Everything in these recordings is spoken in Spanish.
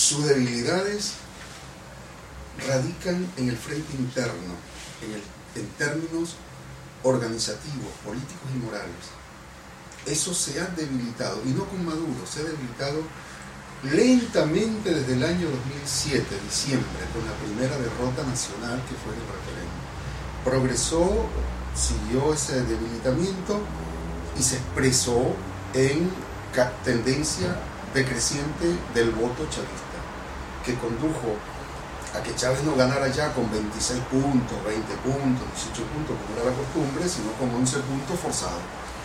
sus debilidades radican en el frente interno, en términos organizativos, políticos y morales. Eso se ha debilitado, y no con Maduro, se ha debilitado lentamente desde el año 2007, diciembre, con la primera derrota nacional que fue el referéndum. Progresó, siguió ese debilitamiento y se expresó en tendencia decreciente del voto chavista, que condujo a que Chávez no ganara ya con 26 puntos, 20 puntos, 18 puntos, como era la costumbre, sino con 11 puntos forzados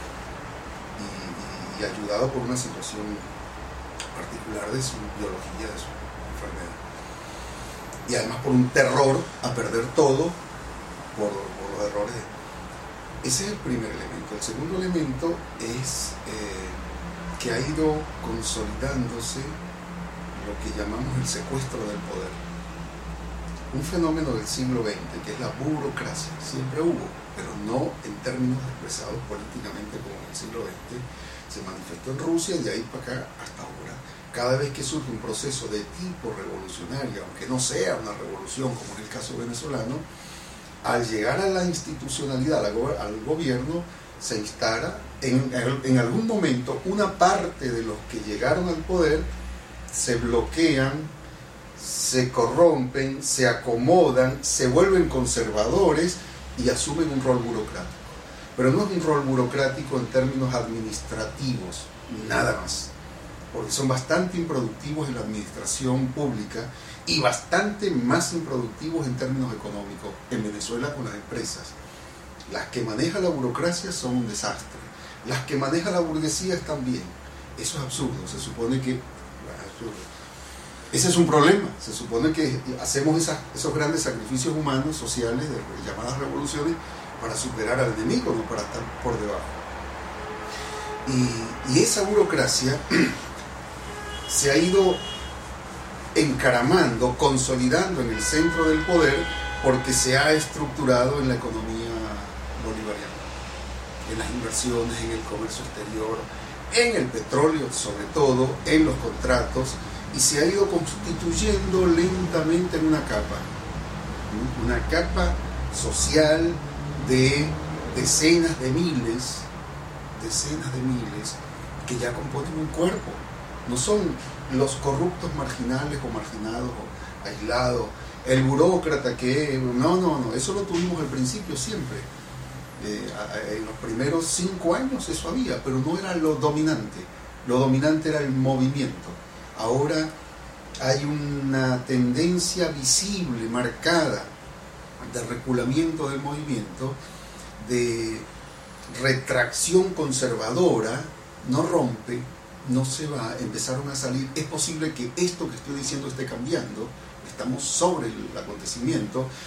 y ayudado por una situación particular de su biología, de su enfermedad. Y además por un terror a perder todo por los errores. Ese es el primer elemento. El segundo elemento es que ha ido consolidándose lo que llamamos el secuestro del poder. Un fenómeno del siglo XX, que es la burocracia. Siempre hubo, pero no en términos expresados políticamente como en el siglo XX. Se manifestó en Rusia y de ahí para acá hasta ahora. Cada vez que surge un proceso de tipo revolucionario, aunque no sea una revolución como en el caso venezolano, al llegar a la institucionalidad, al gobierno, se instala en algún momento una parte de los que llegaron al poder se bloquean, se corrompen, se acomodan, se vuelven conservadores y asumen un rol burocrático. Pero no es un rol burocrático en términos administrativos, nada más, porque son bastante improductivos en la administración pública y bastante más improductivos en términos económicos en Venezuela con las empresas. Las que maneja la burocracia son un desastre, las que maneja la burguesía están bien. Eso es absurdo, se supone que... Ese es un problema, se supone que hacemos esos grandes sacrificios humanos, sociales, de llamadas revoluciones, para superar al enemigo, no para estar por debajo. Y esa burocracia se ha ido encaramando, consolidando en el centro del poder, porque se ha estructurado en la economía bolivariana, en las inversiones, en el comercio exterior, en el petróleo sobre todo, en los contratos, y se ha ido constituyendo lentamente en una capa social de decenas de miles que ya componen un cuerpo. No son los corruptos marginales o marginados o aislados, el burócrata que... No, eso lo tuvimos al principio siempre. En los primeros 5 años eso había, pero no era lo dominante era el movimiento. Ahora hay una tendencia visible, marcada, de reculamiento del movimiento, de retracción conservadora, no rompe, no se va, empezaron a salir. Es posible que esto que estoy diciendo esté cambiando, estamos sobre el acontecimiento,